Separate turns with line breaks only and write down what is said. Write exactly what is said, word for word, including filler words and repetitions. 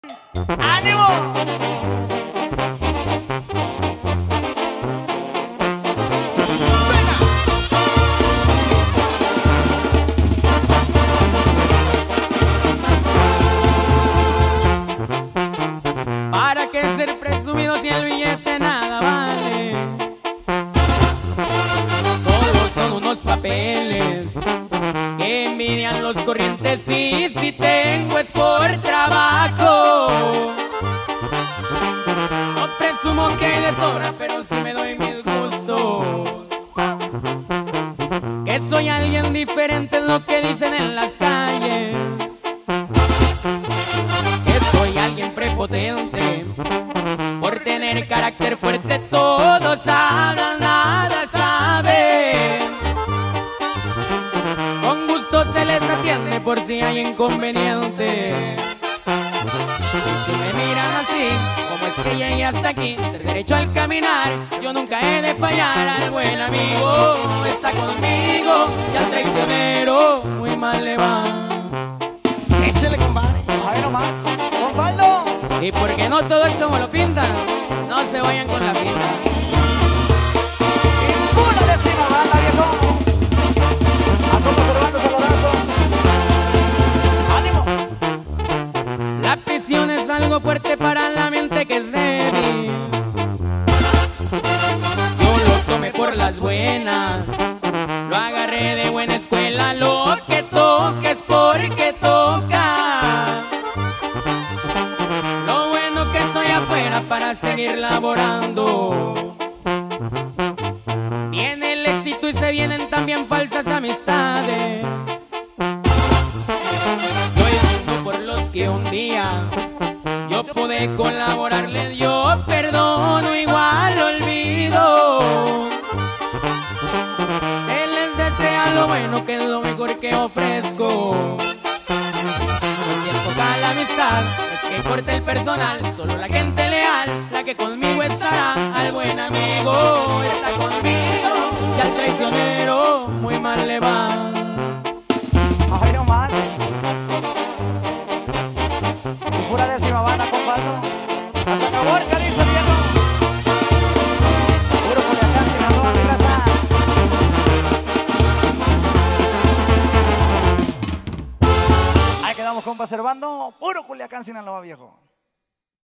¡Ánimo!
¿Para qué ser presumido si el billete nada vale? Solo son unos papeles que envidian los corrientes, y si tengo es por trabajo. No presumo que hay de sobra, pero sí me doy mis gustos. Que soy alguien diferente es lo que dicen en las calles. Que soy alguien prepotente por tener carácter fuerte. Todos hablan, nada saben. Con gusto se les atiende por si hay inconveniente. Y si me miran así, como es que llegué hasta aquí, ser derecho al caminar, yo nunca he de fallar. Al buen amigo está conmigo, y al traicionero muy mal le va.
Échale, compadre. A ver nomás. ¡Osvaldo!
Y porque no todo es como lo pintan, no se vayan con la pinta.
¡Ninguna vecina banda, viejo! A todos Orlando Saludazo. ¡Ánimo!
La prisión es algo fuerte para la mente que es débil. Yo lo tomé por las buenas, lo agarré de buena escuela. Lo que toca es porque toca. Lo bueno que soy afuera para seguir laborando. Viene el éxito y se vienen también falsas amistades. Yo brindo por los que un día yo pude colaborarles. Yo perdono, igual olvido. Se les desea lo bueno, que es lo mejor que ofrezco. No siento para la amistad, es que importa el personal. Solo la gente leal, la que conmigo estará. Al buen amigo está conmigo, y al traicionero muy mal le va.
A ver nomás. Pura décima banda, compadre. Hasta Caborca, dice el viejo. Puro Culiacán, Sinaloa, mi raza. Ahí quedamos, compa, Servando. Puro Culiacán, Sinaloa, viejo.